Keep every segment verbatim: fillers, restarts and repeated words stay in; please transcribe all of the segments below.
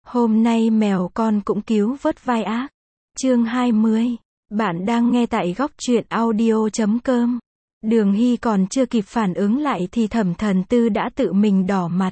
Hôm nay mèo con cũng cứu vớt vai ác. Chương hai mươi. Bạn đang nghe tại góc truyện audio chấm com. Đường Hy còn chưa kịp phản ứng lại thì Thẩm Thần Tư đã tự mình đỏ mặt.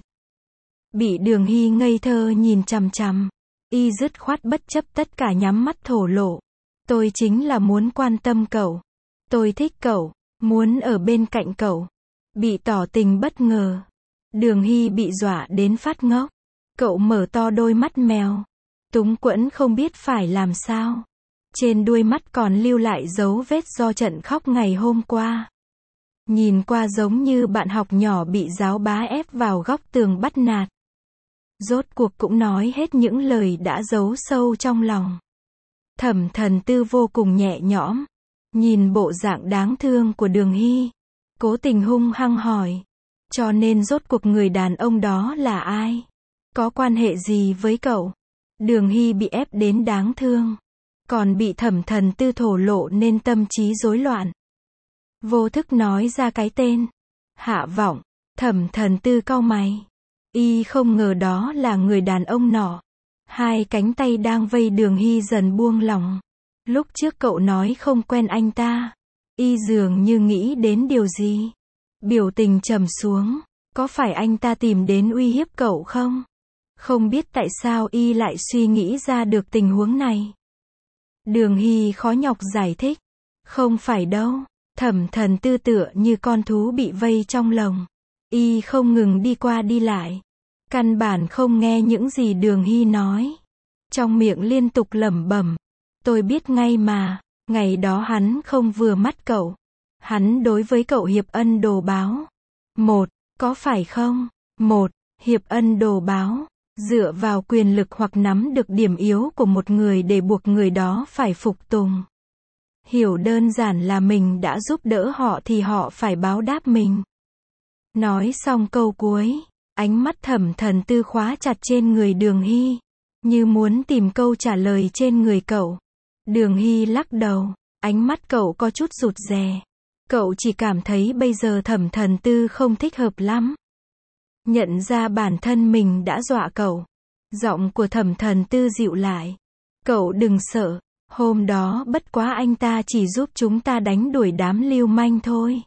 Bị Đường Hy ngây thơ nhìn chằm chằm, y dứt khoát bất chấp tất cả nhắm mắt thổ lộ. Tôi chính là muốn quan tâm cậu. Tôi thích cậu, muốn ở bên cạnh cậu. Bị tỏ tình bất ngờ, Đường Hy bị dọa đến phát ngốc. Cậu mở to đôi mắt mèo, túng quẫn không biết phải làm sao. Trên đuôi mắt còn lưu lại dấu vết do trận khóc ngày hôm qua. Nhìn qua giống như bạn học nhỏ bị giáo bá ép vào góc tường bắt nạt. Rốt cuộc cũng nói hết những lời đã giấu sâu trong lòng. Thẩm Thần Tư vô cùng nhẹ nhõm, nhìn bộ dạng đáng thương của Đường Hy, cố tình hung hăng hỏi. Cho nên rốt cuộc người đàn ông đó là ai? Có quan hệ gì với cậu? Đường Hy bị ép đến đáng thương, còn bị Thẩm Thần Tư thổ lộ nên tâm trí rối loạn. Vô thức nói ra cái tên. Hạ Vọng. Thẩm Thần Tư cau mày. Y không ngờ đó là người đàn ông nọ. Hai cánh tay đang vây Đường Hy dần buông lỏng. Lúc trước cậu nói không quen anh ta. Y dường như nghĩ đến điều gì. Biểu tình trầm xuống. Có phải anh ta tìm đến uy hiếp cậu không? Không biết tại sao y lại suy nghĩ ra được tình huống này. Đường Hy khó nhọc giải thích. Không phải đâu. Thẩm Thần Tư tựa như con thú bị vây trong lồng. Y không ngừng đi qua đi lại. Căn bản không nghe những gì Đường Hy nói. Trong miệng liên tục lẩm bẩm. Tôi biết ngay mà, ngày đó hắn không vừa mắt cậu. Hắn đối với cậu hiệp ân đồ báo. Một, có phải không? Một, hiệp ân đồ báo. Dựa vào quyền lực hoặc nắm được điểm yếu của một người để buộc người đó phải phục tùng. Hiểu đơn giản là mình đã giúp đỡ họ thì họ phải báo đáp mình. Nói xong câu cuối, ánh mắt Thẩm Thần Tư khóa chặt trên người Đường Hy, như muốn tìm câu trả lời trên người cậu. Đường Hy lắc đầu, ánh mắt cậu có chút rụt rè. Cậu chỉ cảm thấy bây giờ Thẩm Thần Tư không thích hợp lắm. Nhận ra bản thân mình đã dọa cậu. Giọng của Thẩm Thần Tư dịu lại. Cậu đừng sợ, hôm đó bất quá anh ta chỉ giúp chúng ta đánh đuổi đám lưu manh thôi.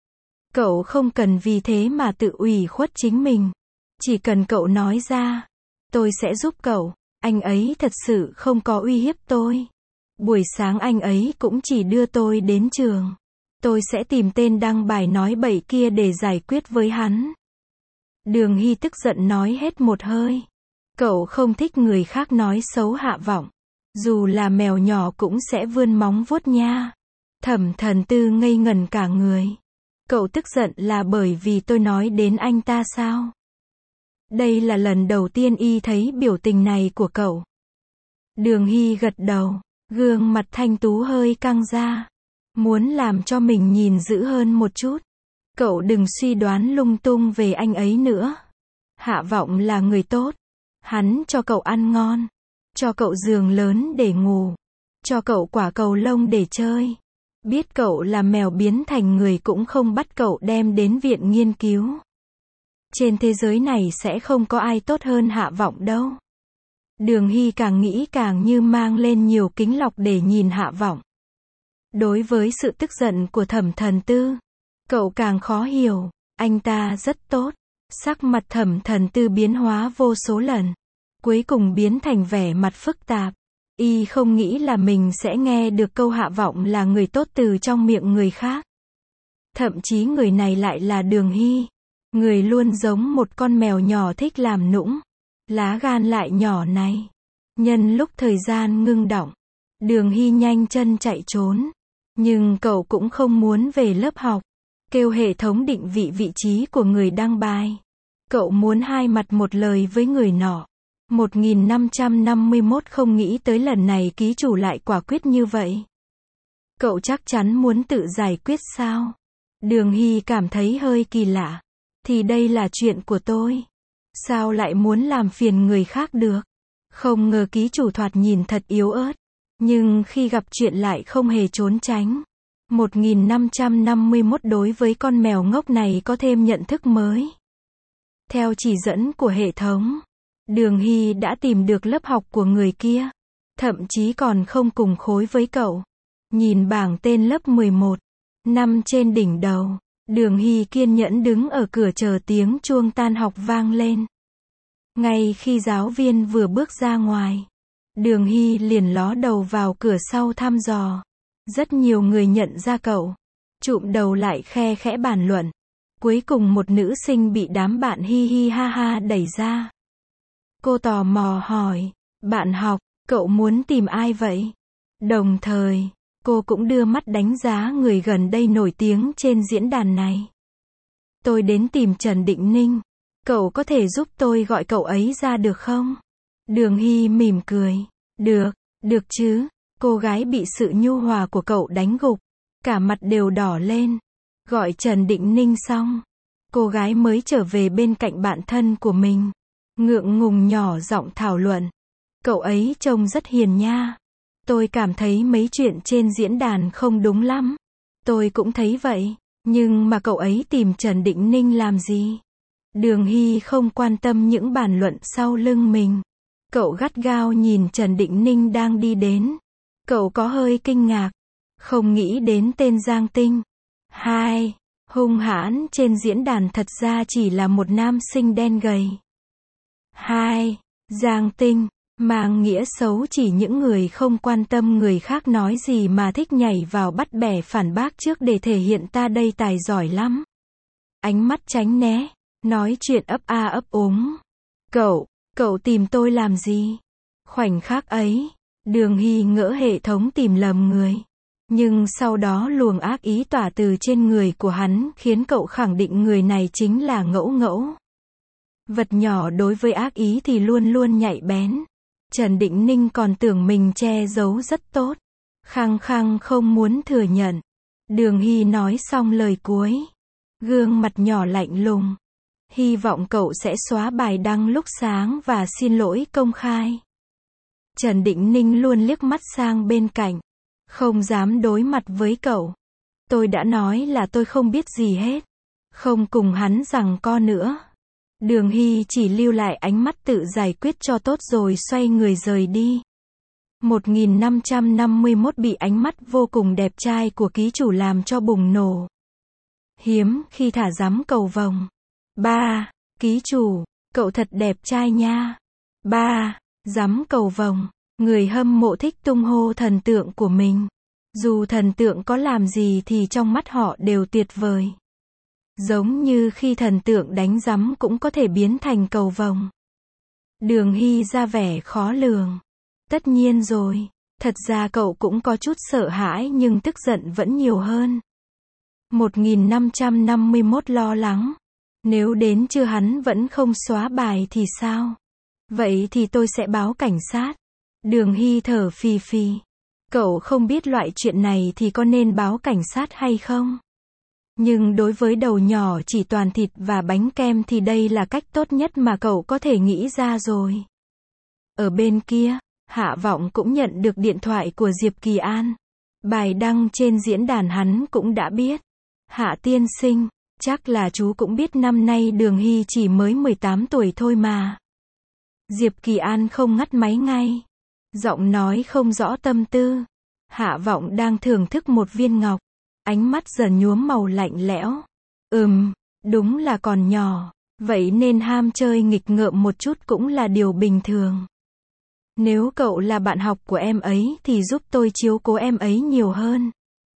Cậu không cần vì thế mà tự ủy khuất chính mình. Chỉ cần cậu nói ra, tôi sẽ giúp cậu. Anh ấy thật sự không có uy hiếp tôi. Buổi sáng anh ấy cũng chỉ đưa tôi đến trường. Tôi sẽ tìm tên đăng bài nói bậy kia để giải quyết với hắn. Đường Hy tức giận nói hết một hơi. Cậu không thích người khác nói xấu Hạ Vọng. Dù là mèo nhỏ cũng sẽ vươn móng vuốt nha. Thẩm Thần Tư ngây ngẩn cả người. Cậu tức giận là bởi vì tôi nói đến anh ta sao? Đây là lần đầu tiên y thấy biểu tình này của cậu. Đường Hy gật đầu, gương mặt thanh tú hơi căng ra. Muốn làm cho mình nhìn dữ hơn một chút. Cậu đừng suy đoán lung tung về anh ấy nữa. Hạ Vọng là người tốt. Hắn cho cậu ăn ngon. Cho cậu giường lớn để ngủ. Cho cậu quả cầu lông để chơi. Biết cậu là mèo biến thành người cũng không bắt cậu đem đến viện nghiên cứu. Trên thế giới này sẽ không có ai tốt hơn Hạ Vọng đâu. Đường Hy càng nghĩ càng như mang lên nhiều kính lọc để nhìn Hạ Vọng. Đối với sự tức giận của Thẩm Thần Tư, cậu càng khó hiểu. Anh ta rất tốt. Sắc mặt Thẩm Thần Tư biến hóa vô số lần. Cuối cùng biến thành vẻ mặt phức tạp. Y không nghĩ là mình sẽ nghe được câu Hạ Vọng là người tốt từ trong miệng người khác. Thậm chí người này lại là Đường Hy. Người luôn giống một con mèo nhỏ thích làm nũng. Lá gan lại nhỏ này. Nhân lúc thời gian ngưng đọng, Đường Hy nhanh chân chạy trốn. Nhưng cậu cũng không muốn về lớp học. Kêu hệ thống định vị vị trí của người đăng bài. Cậu muốn hai mặt một lời với người nọ. một nghìn năm trăm năm mươi mốt không nghĩ tới lần này ký chủ lại quả quyết như vậy. Cậu chắc chắn muốn tự giải quyết sao? Đường Hy cảm thấy hơi kỳ lạ. Thì đây là chuyện của tôi. Sao lại muốn làm phiền người khác được? Không ngờ ký chủ thoạt nhìn thật yếu ớt. Nhưng khi gặp chuyện lại không hề trốn tránh. một nghìn năm trăm năm mươi mốt đối với con mèo ngốc này có thêm nhận thức mới. Theo chỉ dẫn của hệ thống, Đường Hy đã tìm được lớp học của người kia. Thậm chí còn không cùng khối với cậu. Nhìn bảng tên lớp mười một. Năm trên đỉnh đầu. Đường Hy kiên nhẫn đứng ở cửa chờ tiếng chuông tan học vang lên. Ngay khi giáo viên vừa bước ra ngoài, Đường Hy liền ló đầu vào cửa sau thăm dò. Rất nhiều người nhận ra cậu. Chụm đầu lại khe khẽ bàn luận. Cuối cùng một nữ sinh bị đám bạn hi hi ha ha đẩy ra. Cô tò mò hỏi, bạn học, cậu muốn tìm ai vậy? Đồng thời, cô cũng đưa mắt đánh giá người gần đây nổi tiếng trên diễn đàn này. Tôi đến tìm Trần Định Ninh. Cậu có thể giúp tôi gọi cậu ấy ra được không? Đường Hy mỉm cười. Được, được chứ. Cô gái bị sự nhu hòa của cậu đánh gục. Cả mặt đều đỏ lên. Gọi Trần Định Ninh xong. Cô gái mới trở về bên cạnh bạn thân của mình. Ngượng ngùng nhỏ giọng thảo luận. Cậu ấy trông rất hiền nha. Tôi cảm thấy mấy chuyện trên diễn đàn không đúng lắm. Tôi cũng thấy vậy. Nhưng mà cậu ấy tìm Trần Định Ninh làm gì? Đường Hy không quan tâm những bàn luận sau lưng mình. Cậu gắt gao nhìn Trần Định Ninh đang đi đến. Cậu có hơi kinh ngạc. Không nghĩ đến tên Giang Tinh. Hai, hung hãn trên diễn đàn thật ra chỉ là một nam sinh đen gầy. Hai, Giang Tinh, mang nghĩa xấu chỉ những người không quan tâm người khác nói gì mà thích nhảy vào bắt bẻ phản bác trước để thể hiện ta đây tài giỏi lắm. Ánh mắt tránh né, nói chuyện ấp a ấp úng. Cậu, cậu tìm tôi làm gì? Khoảnh khắc ấy, Đường Hy ngỡ hệ thống tìm lầm người. Nhưng sau đó luồng ác ý tỏa từ trên người của hắn khiến cậu khẳng định người này chính là Ngẫu Ngẫu. Vật nhỏ đối với ác ý thì luôn luôn nhạy bén. Trần Định Ninh còn tưởng mình che giấu rất tốt. Khăng khăng không muốn thừa nhận. Đường Hy nói xong lời cuối. Gương mặt nhỏ lạnh lùng. Hy vọng cậu sẽ xóa bài đăng lúc sáng và xin lỗi công khai. Trần Định Ninh luôn liếc mắt sang bên cạnh. Không dám đối mặt với cậu. Tôi đã nói là tôi không biết gì hết. Không cùng hắn giằng co nữa. Đường Hy chỉ lưu lại ánh mắt tự giải quyết cho tốt rồi xoay người rời đi. một nghìn năm trăm năm mươi mốt bị ánh mắt vô cùng đẹp trai của ký chủ làm cho bùng nổ. Hiếm khi thả dám cầu vồng. Ba, ký chủ, cậu thật đẹp trai nha. Ba, dám cầu vồng. Người hâm mộ thích tung hô thần tượng của mình. Dù thần tượng có làm gì thì trong mắt họ đều tuyệt vời. Giống như khi thần tượng đánh rắm cũng có thể biến thành cầu vồng. Đường Hy ra vẻ khó lường. Tất nhiên rồi. Thật ra cậu cũng có chút sợ hãi nhưng tức giận vẫn nhiều hơn. một nghìn năm trăm năm mươi mốt lo lắng. Nếu đến trưa hắn vẫn không xóa bài thì sao? Vậy thì tôi sẽ báo cảnh sát. Đường Hy thở phì phì. Cậu không biết loại chuyện này thì có nên báo cảnh sát hay không? Nhưng đối với đầu nhỏ chỉ toàn thịt và bánh kem thì đây là cách tốt nhất mà cậu có thể nghĩ ra rồi. Ở bên kia, Hạ Vọng cũng nhận được điện thoại của Diệp Kỳ An. Bài đăng trên diễn đàn hắn cũng đã biết. Hạ tiên sinh, chắc là chú cũng biết năm nay Đường Hy chỉ mới mười tám tuổi thôi mà. Diệp Kỳ An không ngắt máy ngay. Giọng nói không rõ tâm tư. Hạ Vọng đang thưởng thức một viên ngọc. Ánh mắt dần nhuốm màu lạnh lẽo. Ừm, đúng là còn nhỏ. Vậy nên ham chơi nghịch ngợm một chút cũng là điều bình thường. Nếu cậu là bạn học của em ấy thì giúp tôi chiếu cố em ấy nhiều hơn.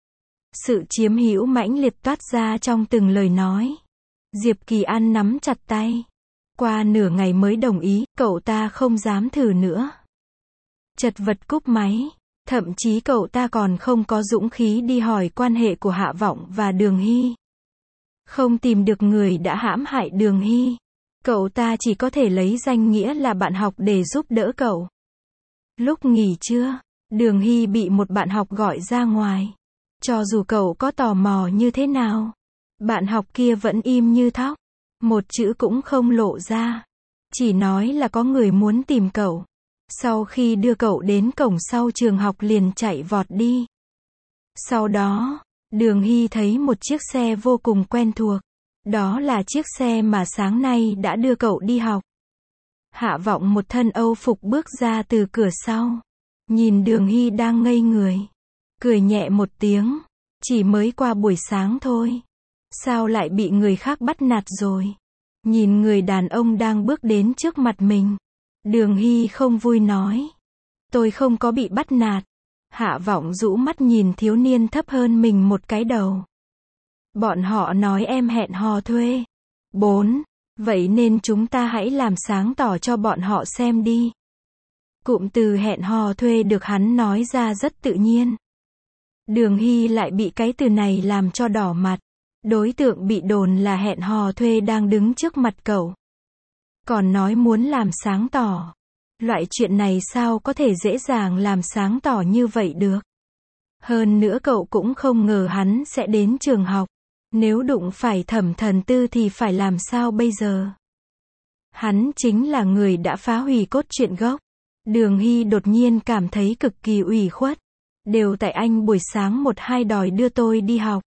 Sự chiếm hữu mãnh liệt toát ra trong từng lời nói. Diệp Kỳ An nắm chặt tay. Qua nửa ngày mới đồng ý, cậu ta không dám thử nữa. Chật vật cúp máy. Thậm chí cậu ta còn không có dũng khí đi hỏi quan hệ của Hạ Vọng và Đường Hy. Không tìm được người đã hãm hại Đường Hy. Cậu ta chỉ có thể lấy danh nghĩa là bạn học để giúp đỡ cậu. Lúc nghỉ trưa, Đường Hy bị một bạn học gọi ra ngoài. Cho dù cậu có tò mò như thế nào, bạn học kia vẫn im như thóc. Một chữ cũng không lộ ra. Chỉ nói là có người muốn tìm cậu. Sau khi đưa cậu đến cổng sau trường học liền chạy vọt đi. Sau đó, Đường Hy thấy một chiếc xe vô cùng quen thuộc. Đó là chiếc xe mà sáng nay đã đưa cậu đi học. Hạ Vọng một thân Âu phục bước ra từ cửa sau. Nhìn Đường Hy đang ngây người. Cười nhẹ một tiếng. Chỉ mới qua buổi sáng thôi. Sao lại bị người khác bắt nạt rồi? Nhìn người đàn ông đang bước đến trước mặt mình. Đường Hy không vui nói. Tôi không có bị bắt nạt. Hạ Vọng rũ mắt nhìn thiếu niên thấp hơn mình một cái đầu. Bọn họ nói em hẹn hò thuê. Bốn. Vậy nên chúng ta hãy làm sáng tỏ cho bọn họ xem đi. Cụm từ hẹn hò thuê được hắn nói ra rất tự nhiên. Đường Hy lại bị cái từ này làm cho đỏ mặt. Đối tượng bị đồn là hẹn hò thuê đang đứng trước mặt cậu. Còn nói muốn làm sáng tỏ. Loại chuyện này sao có thể dễ dàng làm sáng tỏ như vậy được. Hơn nữa cậu cũng không ngờ hắn sẽ đến trường học. Nếu đụng phải Thẩm Thần Tư thì phải làm sao bây giờ? Hắn chính là người đã phá hủy cốt truyện gốc. Đường Hy đột nhiên cảm thấy cực kỳ ủy khuất. Đều tại anh buổi sáng một hai đòi đưa tôi đi học.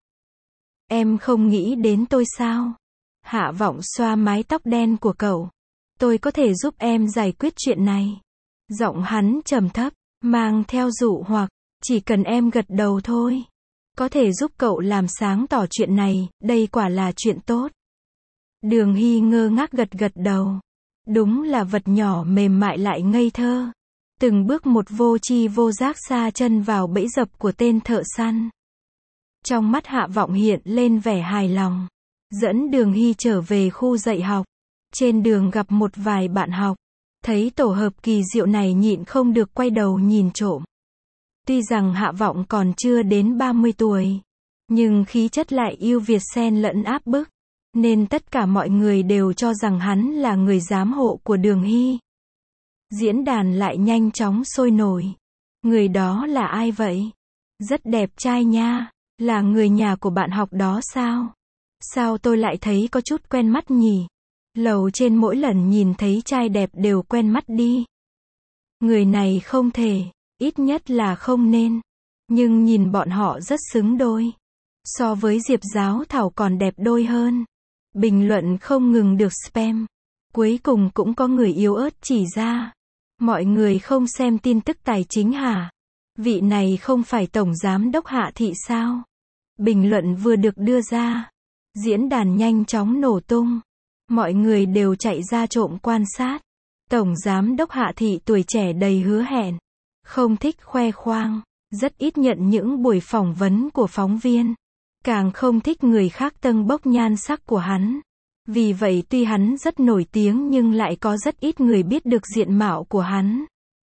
Em không nghĩ đến tôi sao? Hạ Vọng xoa mái tóc đen của cậu. Tôi có thể giúp em giải quyết chuyện này. Giọng hắn trầm thấp, mang theo dụ hoặc, chỉ cần em gật đầu thôi. Có thể giúp cậu làm sáng tỏ chuyện này, đây quả là chuyện tốt. Đường Hy ngơ ngác gật gật đầu. Đúng là vật nhỏ mềm mại lại ngây thơ. Từng bước một vô tri vô giác sa chân vào bẫy dập của tên thợ săn. Trong mắt Hạ Vọng hiện lên vẻ hài lòng. Dẫn Đường Hy trở về khu dạy học. Trên đường gặp một vài bạn học. Thấy tổ hợp kỳ diệu này nhịn không được quay đầu nhìn trộm. Tuy rằng Hạ Vọng còn chưa đến ba mươi tuổi. Nhưng khí chất lại yêu Việt xen lẫn áp bức. Nên tất cả mọi người đều cho rằng hắn là người giám hộ của Đường Hy. Diễn đàn lại nhanh chóng sôi nổi. Người đó là ai vậy? Rất đẹp trai nha. Là người nhà của bạn học đó sao? Sao tôi lại thấy có chút quen mắt nhỉ? Lầu trên mỗi lần nhìn thấy trai đẹp đều quen mắt đi. Người này không thể, ít nhất là không nên. Nhưng nhìn bọn họ rất xứng đôi. So với Diệp Giáo Thảo còn đẹp đôi hơn. Bình luận không ngừng được spam. Cuối cùng cũng có người yếu ớt chỉ ra. Mọi người không xem tin tức tài chính hả? Vị này không phải Tổng Giám đốc Hạ Thị sao? Bình luận vừa được đưa ra. Diễn đàn nhanh chóng nổ tung. Mọi người đều chạy ra trộm quan sát. Tổng Giám đốc Hạ Thị tuổi trẻ đầy hứa hẹn. Không thích khoe khoang. Rất ít nhận những buổi phỏng vấn của phóng viên. Càng không thích người khác tâng bốc nhan sắc của hắn. Vì vậy tuy hắn rất nổi tiếng nhưng lại có rất ít người biết được diện mạo của hắn.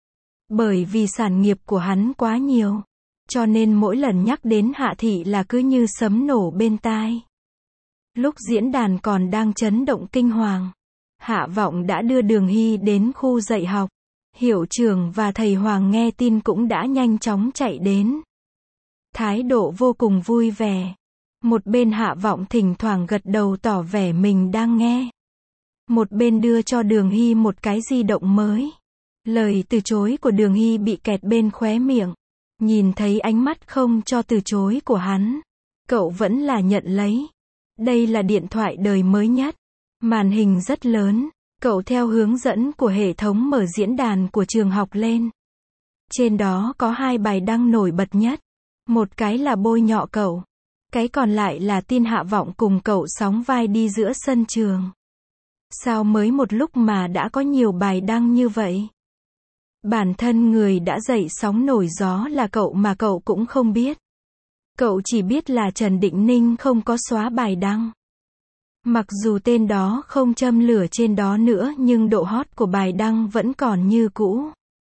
Bởi vì sản nghiệp của hắn quá nhiều. Cho nên mỗi lần nhắc đến Hạ Thị là cứ như sấm nổ bên tai. Lúc diễn đàn còn đang chấn động kinh hoàng. Hạ Vọng đã đưa Đường Hy đến khu dạy học. Hiệu trưởng và thầy Hoàng nghe tin cũng đã nhanh chóng chạy đến. Thái độ vô cùng vui vẻ. Một bên Hạ Vọng thỉnh thoảng gật đầu tỏ vẻ mình đang nghe. Một bên đưa cho Đường Hy một cái di động mới. Lời từ chối của Đường Hy bị kẹt bên khóe miệng. Nhìn thấy ánh mắt không cho từ chối của hắn. Cậu vẫn là nhận lấy. Đây là điện thoại đời mới nhất. Màn hình rất lớn. Cậu theo hướng dẫn của hệ thống mở diễn đàn của trường học lên. Trên đó có hai bài đăng nổi bật nhất. Một cái là bôi nhọ cậu. Cái còn lại là tin Hạ Vọng cùng cậu sóng vai đi giữa sân trường. Sao mới một lúc mà đã có nhiều bài đăng như vậy? Bản thân người đã dậy sóng nổi gió là cậu mà cậu cũng không biết. Cậu chỉ biết là Trần Định Ninh không có xóa bài đăng. Mặc dù tên đó không châm lửa trên đó nữa nhưng độ hot của bài đăng vẫn còn như cũ.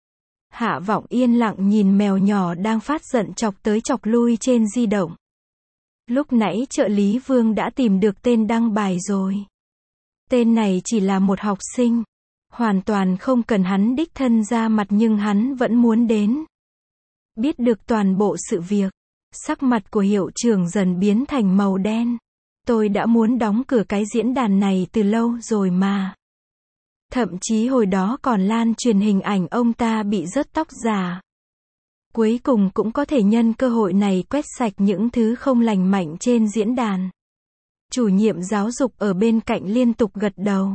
Hạ Vọng yên lặng nhìn mèo nhỏ đang phát giận chọc tới chọc lui trên di động. Lúc nãy trợ lý Vương đã tìm được tên đăng bài rồi. Tên này chỉ là một học sinh. Hoàn toàn không cần hắn đích thân ra mặt nhưng hắn vẫn muốn đến. Biết được toàn bộ sự việc. Sắc mặt của hiệu trưởng dần biến thành màu đen. Tôi đã muốn đóng cửa cái diễn đàn này từ lâu rồi mà. Thậm chí hồi đó còn lan truyền hình ảnh ông ta bị rớt tóc giả. Cuối cùng cũng có thể nhân cơ hội này quét sạch những thứ không lành mạnh trên diễn đàn. Chủ nhiệm giáo dục ở bên cạnh liên tục gật đầu.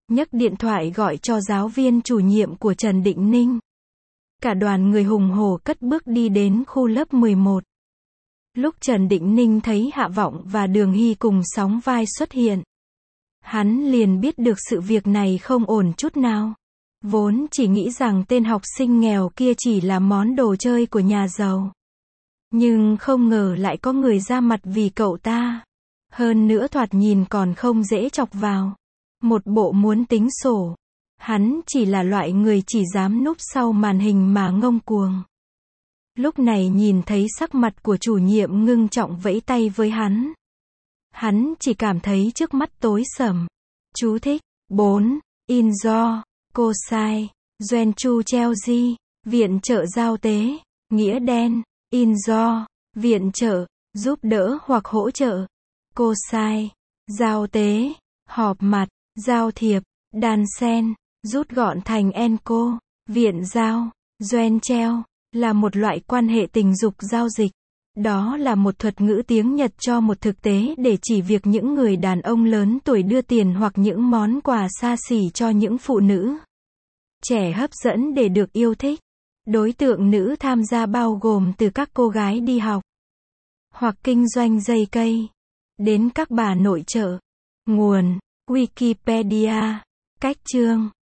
nhấc điện thoại gọi cho giáo viên chủ nhiệm của Trần Định Ninh. Cả đoàn người hùng hổ cất bước đi đến khu lớp mười một. Lúc Trần Định Ninh thấy Hạ Vọng và Đường Hy cùng sóng vai xuất hiện, hắn liền biết được sự việc này không ổn chút nào. Vốn chỉ nghĩ rằng tên học sinh nghèo kia chỉ là món đồ chơi của nhà giàu. Nhưng không ngờ lại có người ra mặt vì cậu ta. Hơn nữa thoạt nhìn còn không dễ chọc vào. Một bộ muốn tính sổ. Hắn chỉ là loại người chỉ dám núp sau màn hình mà ngông cuồng. Lúc này nhìn thấy sắc mặt của chủ nhiệm ngưng trọng vẫy tay với hắn. Hắn chỉ cảm thấy trước mắt tối sầm. Chú thích. bốn. In do. Cô sai. Doen Chu Chelsea. Viện trợ giao tế. Nghĩa đen. In do. Viện trợ. Giúp đỡ hoặc hỗ trợ. Cô sai. Giao tế. Họp mặt. Giao thiệp. Đan sen. Rút gọn thành enco. Viện giao. Doen treo. Là một loại quan hệ tình dục giao dịch. Đó là một thuật ngữ tiếng Nhật cho một thực tế để chỉ việc những người đàn ông lớn tuổi đưa tiền hoặc những món quà xa xỉ cho những phụ nữ trẻ hấp dẫn để được yêu thích. Đối tượng nữ tham gia bao gồm từ các cô gái đi học hoặc kinh doanh dây cây đến các bà nội trợ. Nguồn: Wikipedia. Cách chương